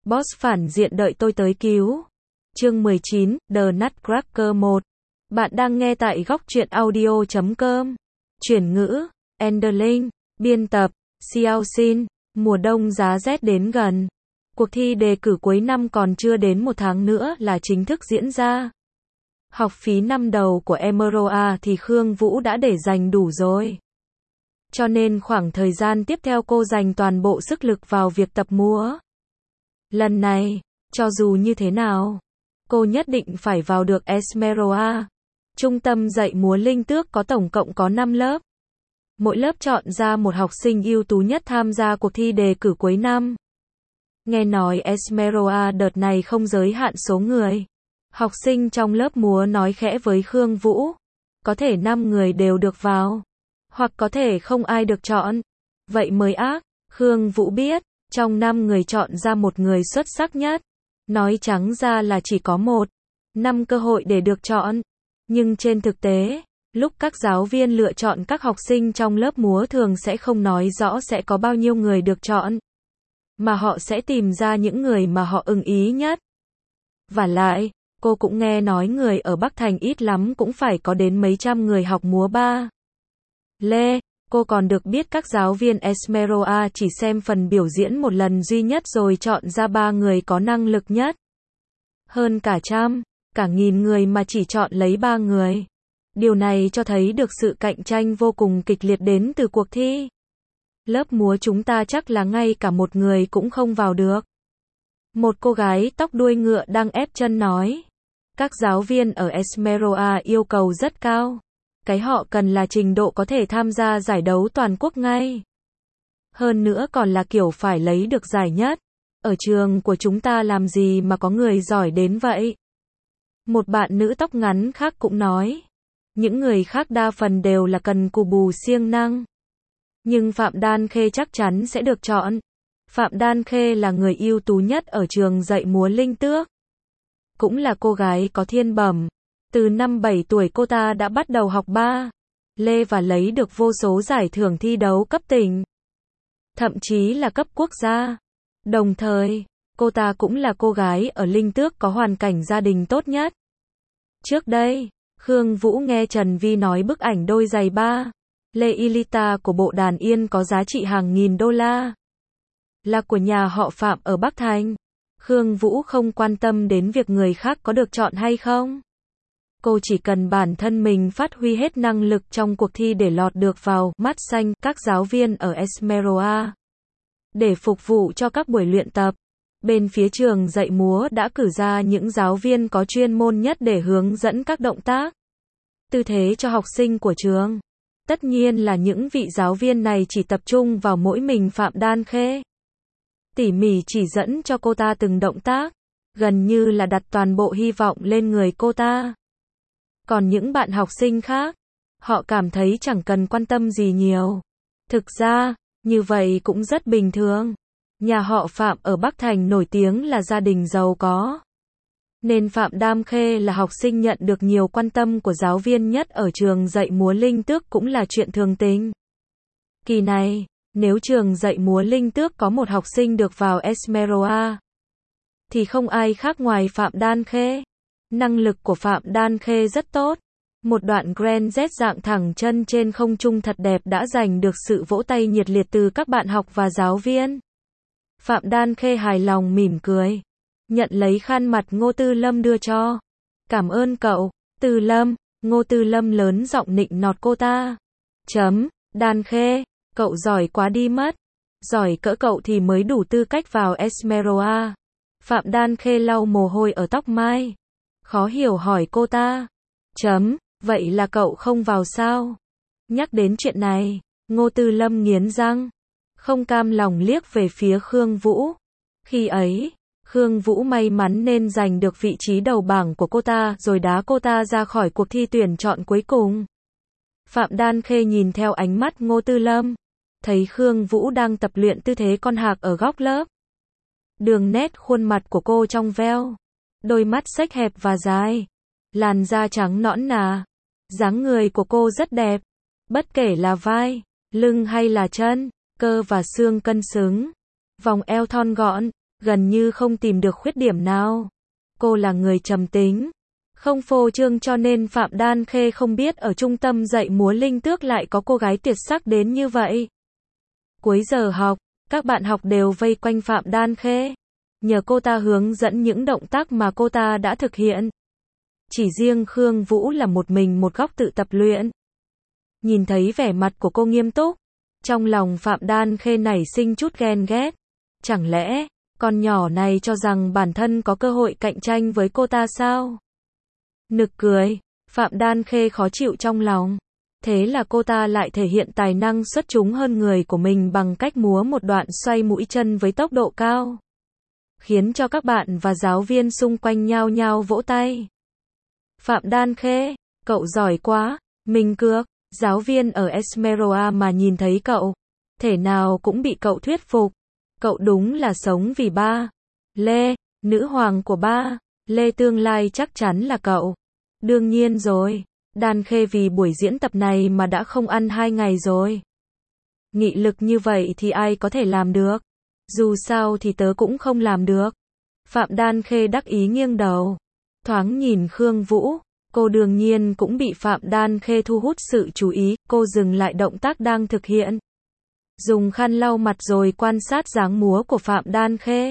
Boss phản diện đợi tôi tới cứu. Chương 19, The Nutcracker 1. Bạn đang nghe tại góc truyện audio.com. Chuyển ngữ, Enderlin, biên tập, Xiao Xin. Mùa đông giá rét đến gần. Cuộc thi đề cử cuối năm còn chưa đến một tháng nữa là chính thức diễn ra. Học phí năm đầu của Emerald thì Khương Vũ đã để dành đủ rồi. Cho nên khoảng thời gian tiếp theo cô dành toàn bộ sức lực vào việc tập múa. Lần này, cho dù như thế nào, cô nhất định phải vào được Esmeralda. Trung tâm dạy múa Linh Tước có tổng cộng có 5 lớp. Mỗi lớp chọn ra một học sinh ưu tú nhất tham gia cuộc thi đề cử cuối năm. Nghe nói Esmeralda đợt này không giới hạn số người. Học sinh trong lớp múa nói khẽ với Khương Vũ. Có thể 5 người đều được vào. Hoặc có thể không ai được chọn. Vậy mới ác. Khương Vũ biết, trong 5 người chọn ra một người xuất sắc nhất. Nói trắng ra là chỉ có 5 cơ hội để được chọn. Nhưng trên thực tế, lúc các giáo viên lựa chọn các học sinh trong lớp múa thường sẽ không nói rõ sẽ có bao nhiêu người được chọn. Mà họ sẽ tìm ra những người mà họ ưng ý nhất. Và lại, cô cũng nghe nói người ở Bắc Thành ít lắm cũng phải có đến mấy trăm người học múa ba. Cô còn được biết các giáo viên Esmeralda chỉ xem phần biểu diễn một lần duy nhất rồi chọn ra 3 người có năng lực nhất. Hơn cả nghìn người mà chỉ chọn lấy 3 người. Điều này cho thấy được sự cạnh tranh vô cùng kịch liệt đến từ cuộc thi. Lớp múa chúng ta chắc là ngay cả một người cũng không vào được. Một cô gái tóc đuôi ngựa đang ép chân nói. Các giáo viên ở Esmeralda yêu cầu rất cao. Cái họ cần là trình độ có thể tham gia giải đấu toàn quốc ngay. Hơn nữa còn là kiểu phải lấy được giải nhất. Ở trường của chúng ta làm gì mà có người giỏi đến vậy? Một bạn nữ tóc ngắn khác cũng nói. Những người khác đa phần đều là cần cù bù siêng năng. Nhưng Phạm Đan Khê chắc chắn sẽ được chọn. Phạm Đan Khê là người ưu tú nhất ở trường dạy múa Linh Tước. Cũng là cô gái có thiên bẩm. Từ năm 7 tuổi cô ta đã bắt đầu học ballet và lấy được vô số giải thưởng thi đấu cấp tỉnh. Thậm chí là cấp quốc gia. Đồng thời, cô ta cũng là cô gái ở Linh Tước có hoàn cảnh gia đình tốt nhất. Trước đây, Khương Vũ nghe Trần Vi nói bức ảnh đôi giày ballet Ilita của bộ đàn yên có giá trị hàng nghìn đô la. Là của nhà họ Phạm ở Bắc Thành. Khương Vũ không quan tâm đến việc người khác có được chọn hay không. Cô chỉ cần bản thân mình phát huy hết năng lực trong cuộc thi để lọt được vào mắt xanh các giáo viên ở Esmeralda. Để phục vụ cho các buổi luyện tập, bên phía trường dạy múa đã cử ra những giáo viên có chuyên môn nhất để hướng dẫn các động tác, tư thế cho học sinh của trường. Tất nhiên là những vị giáo viên này chỉ tập trung vào mỗi mình Phạm Đan Khê. Tỉ mỉ chỉ dẫn cho cô ta từng động tác, gần như là đặt toàn bộ hy vọng lên người cô ta. Còn những bạn học sinh khác, họ cảm thấy chẳng cần quan tâm gì nhiều. Thực ra, như vậy cũng rất bình thường. Nhà họ Phạm ở Bắc Thành nổi tiếng là gia đình giàu có. Nên Phạm Đan Khê là học sinh nhận được nhiều quan tâm của giáo viên nhất ở trường dạy múa Linh Tước cũng là chuyện thường tình. Kỳ này, nếu trường dạy múa Linh Tước có một học sinh được vào Esmeralda, thì không ai khác ngoài Phạm Đan Khê. Năng lực của Phạm Đan Khê rất tốt. Một đoạn Grand Z dạng thẳng chân trên không trung thật đẹp đã giành được sự vỗ tay nhiệt liệt từ các bạn học và giáo viên. Phạm Đan Khê hài lòng mỉm cười. Nhận lấy khăn mặt Ngô Tư Lâm đưa cho. Cảm ơn cậu, Tư Lâm. Ngô Tư Lâm lớn giọng nịnh nọt cô ta. Đan Khê, cậu giỏi quá đi mất. Giỏi cỡ cậu thì mới đủ tư cách vào Esmeralda. Phạm Đan Khê lau mồ hôi ở tóc mai. Khó hiểu hỏi cô ta. Vậy là cậu không vào sao? Nhắc đến chuyện này, Ngô Tư Lâm nghiến răng. Không cam lòng liếc về phía Khương Vũ. Khi ấy, Khương Vũ may mắn nên giành được vị trí đầu bảng của cô ta rồi đá cô ta ra khỏi cuộc thi tuyển chọn cuối cùng. Phạm Đan Khê nhìn theo ánh mắt Ngô Tư Lâm. Thấy Khương Vũ đang tập luyện tư thế con hạc ở góc lớp. Đường nét khuôn mặt của cô trong veo. Đôi mắt xếch hẹp và dài. Làn da trắng nõn nà. Dáng người của cô rất đẹp. Bất kể là vai, lưng hay là chân, cơ và xương cân xứng. Vòng eo thon gọn, gần như không tìm được khuyết điểm nào. Cô là người trầm tính, không phô trương, cho nên Phạm Đan Khê không biết ở trung tâm dạy múa Linh Tước lại có cô gái tuyệt sắc đến như vậy. Cuối giờ học, các bạn học đều vây quanh Phạm Đan Khê, nhờ cô ta hướng dẫn những động tác mà cô ta đã thực hiện. Chỉ riêng Khương Vũ là một mình một góc tự tập luyện. Nhìn thấy vẻ mặt của cô nghiêm túc, trong lòng Phạm Đan Khê nảy sinh chút ghen ghét. Chẳng lẽ, con nhỏ này cho rằng bản thân có cơ hội cạnh tranh với cô ta sao? Nực cười, Phạm Đan Khê khó chịu trong lòng. Thế là cô ta lại thể hiện tài năng xuất chúng hơn người của mình bằng cách múa một đoạn xoay mũi chân với tốc độ cao, khiến cho các bạn và giáo viên xung quanh nhao nhao vỗ tay. Phạm Đan Khê, cậu giỏi quá, mình cược, giáo viên ở Esmeralda mà nhìn thấy cậu, thể nào cũng bị cậu thuyết phục. Cậu đúng là sống vì ba. Lê, nữ hoàng của ba. Lê tương lai chắc chắn là cậu. Đương nhiên rồi, Đan Khê vì buổi diễn tập này mà đã không ăn 2 ngày rồi. Nghị lực như vậy thì ai có thể làm được? Dù sao thì tớ cũng không làm được. Phạm Đan Khê đắc ý nghiêng đầu, thoáng nhìn Khương Vũ, cô đương nhiên cũng bị Phạm Đan Khê thu hút sự chú ý, cô dừng lại động tác đang thực hiện, dùng khăn lau mặt rồi quan sát dáng múa của Phạm Đan Khê.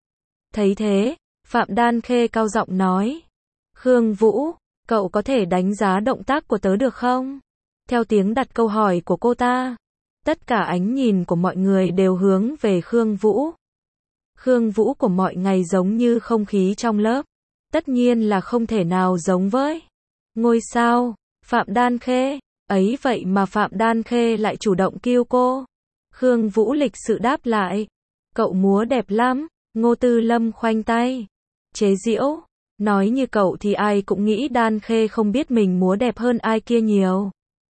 Thấy thế, Phạm Đan Khê cao giọng nói, Khương Vũ, cậu có thể đánh giá động tác của tớ được không? Theo tiếng đặt câu hỏi của cô ta, tất cả ánh nhìn của mọi người đều hướng về Khương Vũ. Khương Vũ của mọi ngày giống như không khí trong lớp, tất nhiên là không thể nào giống với ngôi sao Phạm Đan Khê. Ấy vậy mà Phạm Đan Khê lại chủ động kêu cô. Khương Vũ lịch sự đáp lại, cậu múa đẹp lắm. Ngô Tư Lâm khoanh tay, chế giễu, nói như cậu thì ai cũng nghĩ Đan Khê không biết mình múa đẹp hơn ai kia nhiều.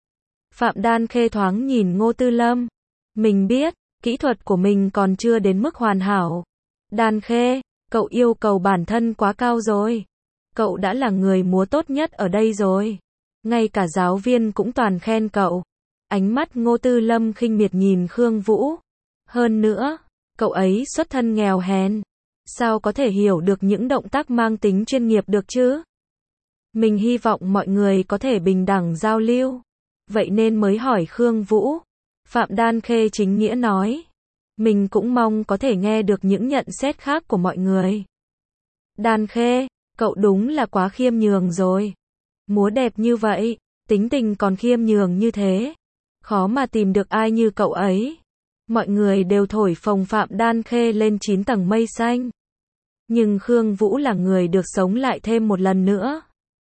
Phạm Đan Khê thoáng nhìn Ngô Tư Lâm, mình biết, kỹ thuật của mình còn chưa đến mức hoàn hảo. Đan Khê, cậu yêu cầu bản thân quá cao rồi. Cậu đã là người múa tốt nhất ở đây rồi. Ngay cả giáo viên cũng toàn khen cậu. Ánh mắt Ngô Tư Lâm khinh miệt nhìn Khương Vũ. Hơn nữa, cậu ấy xuất thân nghèo hèn, sao có thể hiểu được những động tác mang tính chuyên nghiệp được chứ? Mình hy vọng mọi người có thể bình đẳng giao lưu, vậy nên mới hỏi Khương Vũ. Phạm Đan Khê chính nghĩa nói, mình cũng mong có thể nghe được những nhận xét khác của mọi người. Đan Khê, cậu đúng là quá khiêm nhường rồi. Múa đẹp như vậy, tính tình còn khiêm nhường như thế, khó mà tìm được ai như cậu ấy. Mọi người đều thổi phồng Phạm Đan Khê lên 9 tầng mây xanh. Nhưng Khương Vũ là người được sống lại thêm một lần nữa,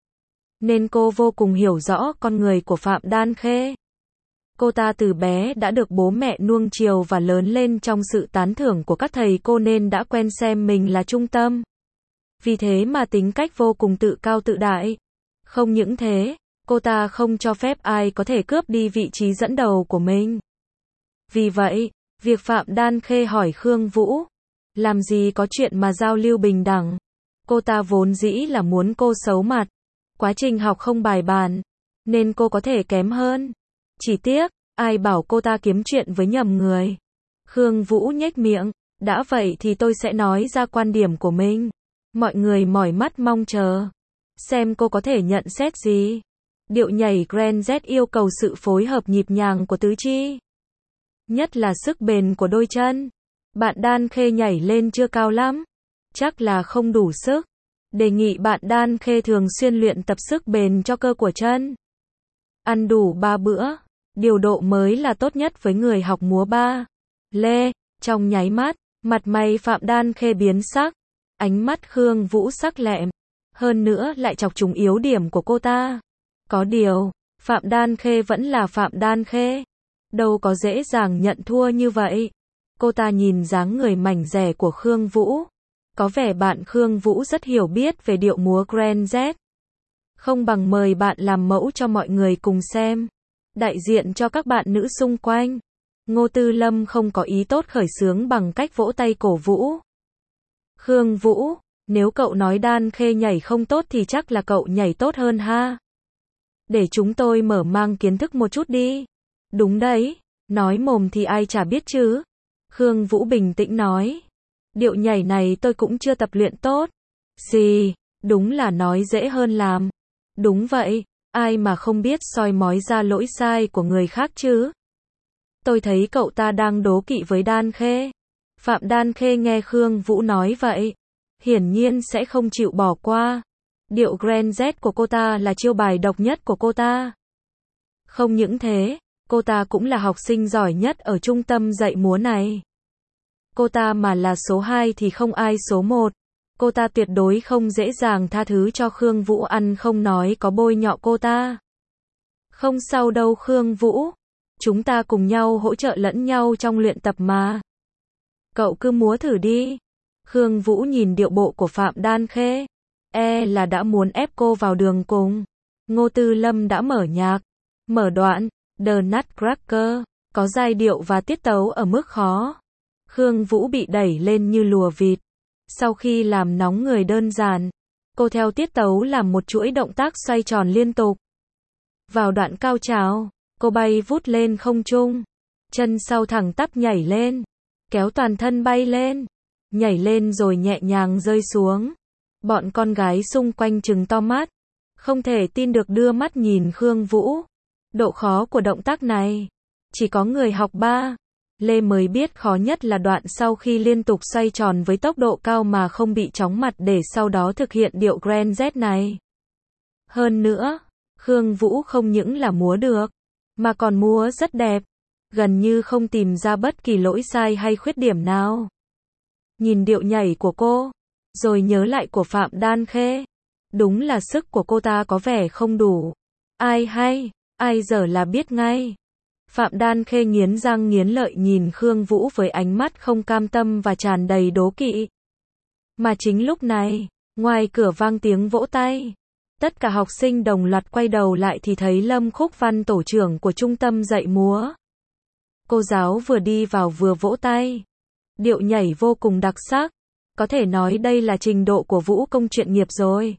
nên cô vô cùng hiểu rõ con người của Phạm Đan Khê. Cô ta từ bé đã được bố mẹ nuông chiều và lớn lên trong sự tán thưởng của các thầy cô nên đã quen xem mình là trung tâm. Vì thế mà tính cách vô cùng tự cao tự đại. Không những thế, cô ta không cho phép ai có thể cướp đi vị trí dẫn đầu của mình. Vì vậy, việc Phạm Đan Khê hỏi Khương Vũ, làm gì có chuyện mà giao lưu bình đẳng. Cô ta vốn dĩ là muốn cô xấu mặt, quá trình học không bài bản, nên cô có thể kém hơn. Chỉ tiếc, ai bảo cô ta kiếm chuyện với nhầm người. Khương Vũ nhếch miệng, đã vậy thì tôi sẽ nói ra quan điểm của mình. Mọi người mỏi mắt mong chờ, xem cô có thể nhận xét gì. Điệu nhảy Grand Z yêu cầu sự phối hợp nhịp nhàng của tứ chi, nhất là sức bền của đôi chân. Bạn Đan Khê nhảy lên chưa cao lắm, chắc là không đủ sức. Đề nghị bạn Đan Khê thường xuyên luyện tập sức bền cho cơ của chân. Ăn đủ 3 bữa, điều độ mới là tốt nhất với người học múa ba. Lê, trong nháy mắt, mặt mày Phạm Đan Khê biến sắc, ánh mắt Khương Vũ sắc lẹm, hơn nữa lại chọc trúng yếu điểm của cô ta. Có điều, Phạm Đan Khê vẫn là Phạm Đan Khê, đâu có dễ dàng nhận thua như vậy. Cô ta nhìn dáng người mảnh dẻ của Khương Vũ, có vẻ bạn Khương Vũ rất hiểu biết về điệu múa Grand Z. Không bằng mời bạn làm mẫu cho mọi người cùng xem, đại diện cho các bạn nữ xung quanh. Ngô Tư Lâm không có ý tốt khởi xướng bằng cách vỗ tay cổ vũ. Khương Vũ, nếu cậu nói Đan Khê nhảy không tốt thì chắc là cậu nhảy tốt hơn ha. Để chúng tôi mở mang kiến thức một chút đi. Đúng đấy, nói mồm thì ai chả biết chứ. Khương Vũ bình tĩnh nói. Điệu nhảy này tôi cũng chưa tập luyện tốt. Gì? Đúng là nói dễ hơn làm. Đúng vậy, ai mà không biết soi mói ra lỗi sai của người khác chứ. Tôi thấy cậu ta đang đố kỵ với Đan Khê. Phạm Đan Khê nghe Khương Vũ nói vậy, hiển nhiên sẽ không chịu bỏ qua. Điệu Grand Z của cô ta là chiêu bài độc nhất của cô ta. Không những thế, cô ta cũng là học sinh giỏi nhất ở trung tâm dạy múa này. Cô ta mà là số 2 thì không ai số 1. Cô ta tuyệt đối không dễ dàng tha thứ cho Khương Vũ ăn không nói có bôi nhọ cô ta. Không sao đâu Khương Vũ. Chúng ta cùng nhau hỗ trợ lẫn nhau trong luyện tập mà. Cậu cứ múa thử đi. Khương Vũ nhìn điệu bộ của Phạm Đan Khê. Là đã muốn ép cô vào đường cùng. Ngô Tư Lâm đã mở nhạc. Mở đoạn, The Nutcracker, có giai điệu và tiết tấu ở mức khó. Khương Vũ bị đẩy lên như lùa vịt. Sau khi làm nóng người đơn giản, cô theo tiết tấu làm một chuỗi động tác xoay tròn liên tục. Vào đoạn cao trào, cô bay vút lên không trung. Chân sau thẳng tắp nhảy lên, kéo toàn thân bay lên, nhảy lên rồi nhẹ nhàng rơi xuống. Bọn con gái xung quanh trừng to mắt, không thể tin được đưa mắt nhìn Khương Vũ. Độ khó của động tác này, chỉ có người học 3 Lê mới biết khó nhất là đoạn sau khi liên tục xoay tròn với tốc độ cao mà không bị chóng mặt để sau đó thực hiện điệu Grand Z này. Hơn nữa, Khương Vũ không những là múa được, mà còn múa rất đẹp, gần như không tìm ra bất kỳ lỗi sai hay khuyết điểm nào. Nhìn điệu nhảy của cô, rồi nhớ lại của Phạm Đan Khê, đúng là sức của cô ta có vẻ không đủ. Ai hay, ai dở là biết ngay. Phạm Đan Khê nghiến răng nghiến lợi nhìn Khương Vũ với ánh mắt không cam tâm và tràn đầy đố kỵ. Mà chính lúc này, ngoài cửa vang tiếng vỗ tay. Tất cả học sinh đồng loạt quay đầu lại thì thấy Lâm Khúc Văn, tổ trưởng của trung tâm dạy múa. Cô giáo vừa đi vào vừa vỗ tay. Điệu nhảy vô cùng đặc sắc. Có thể nói đây là trình độ của vũ công chuyên nghiệp rồi.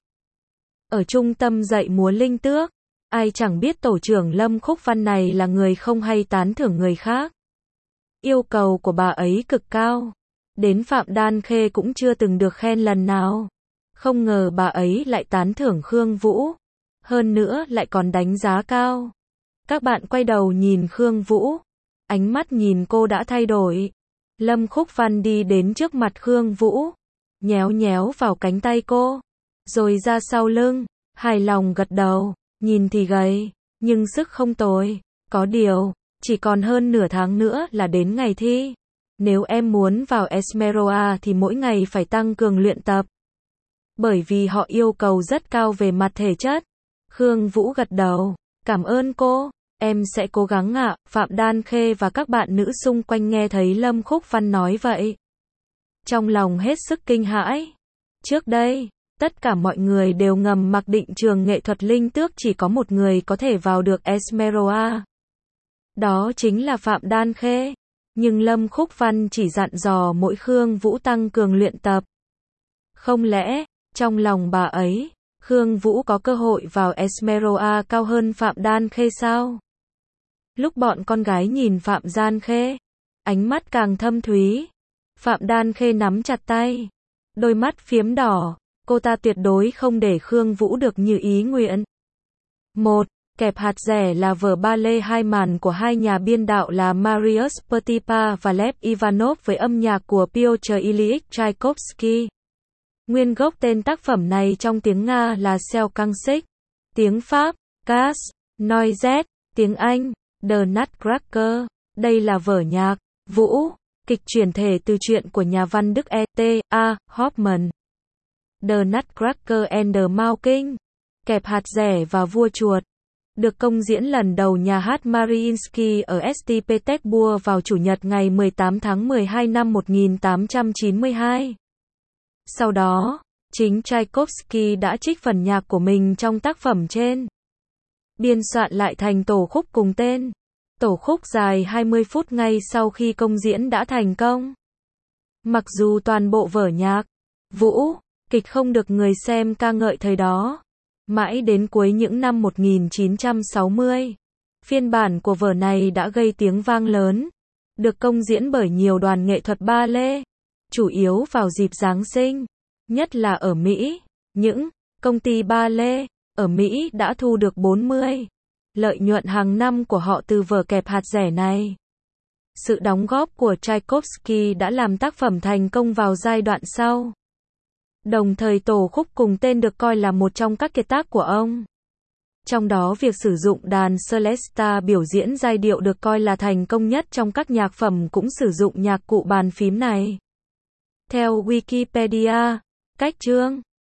Ở trung tâm dạy múa Linh Tước, ai chẳng biết tổ trưởng Lâm Khúc Văn này là người không hay tán thưởng người khác. Yêu cầu của bà ấy cực cao. Đến Phạm Đan Khê cũng chưa từng được khen lần nào. Không ngờ bà ấy lại tán thưởng Khương Vũ. Hơn nữa lại còn đánh giá cao. Các bạn quay đầu nhìn Khương Vũ. Ánh mắt nhìn cô đã thay đổi. Lâm Khúc Văn đi đến trước mặt Khương Vũ. Nhéo nhéo vào cánh tay cô. Rồi ra sau lưng. Hài lòng gật đầu. Nhìn thì gầy, nhưng sức không tồi. Có điều, chỉ còn hơn nửa tháng nữa là đến ngày thi. Nếu em muốn vào Esmeralda thì mỗi ngày phải tăng cường luyện tập. Bởi vì họ yêu cầu rất cao về mặt thể chất. Khương Vũ gật đầu. Cảm ơn cô, em sẽ cố gắng ạ. Phạm Đan Khê và các bạn nữ xung quanh nghe thấy Lâm Khúc Văn nói vậy. Trong lòng hết sức kinh hãi. Trước đây, tất cả mọi người đều ngầm mặc định trường nghệ thuật Linh Tước chỉ có một người có thể vào được Esmeralda. Đó chính là Phạm Đan Khê. Nhưng Lâm Khúc Văn chỉ dặn dò mỗi Khương Vũ tăng cường luyện tập. Không lẽ, trong lòng bà ấy, Khương Vũ có cơ hội vào Esmeralda cao hơn Phạm Đan Khê sao? Lúc bọn con gái nhìn Phạm Đan Khê, ánh mắt càng thâm thúy. Phạm Đan Khê nắm chặt tay, đôi mắt phiếm đỏ. Cô ta tuyệt đối không để Khương Vũ được như ý nguyện. 1. Kẹp hạt rẻ là vở ballet hai màn của hai nhà biên đạo là Mariusz Petipa và Lev Ivanov với âm nhạc của Pyotr Ilyich Tchaikovsky. Nguyên gốc tên tác phẩm này trong tiếng Nga là Selkansik, tiếng Pháp, Casse, Noisette, tiếng Anh, The Nutcracker. Đây là vở nhạc, vũ, kịch chuyển thể từ truyện của nhà văn Đức E.T.A. Hoffmann. The Nutcracker and the Mawking, Kẹp hạt rẻ và vua chuột, được công diễn lần đầu nhà hát Mariinsky ở St. Petersburg vào Chủ nhật ngày 18 tháng 12 năm 1892. Sau đó, chính Tchaikovsky đã trích phần nhạc của mình trong tác phẩm trên. Biên soạn lại thành tổ khúc cùng tên. Tổ khúc dài 20 phút ngay sau khi công diễn đã thành công. Mặc dù toàn bộ vở nhạc, vũ, kịch không được người xem ca ngợi thời đó. Mãi đến cuối những năm 1960, phiên bản của vở này đã gây tiếng vang lớn, được công diễn bởi nhiều đoàn nghệ thuật ballet, chủ yếu vào dịp Giáng sinh, nhất là ở Mỹ. Những công ty ba lê ở Mỹ đã thu được 40% lợi nhuận hàng năm của họ từ vở kẹp hạt rẻ này. Sự đóng góp của Tchaikovsky đã làm tác phẩm thành công vào giai đoạn sau. Đồng thời tổ khúc cùng tên được coi là một trong các kiệt tác của ông. Trong đó việc sử dụng đàn Celesta biểu diễn giai điệu được coi là thành công nhất trong các nhạc phẩm cũng sử dụng nhạc cụ bàn phím này. Theo Wikipedia, cách chương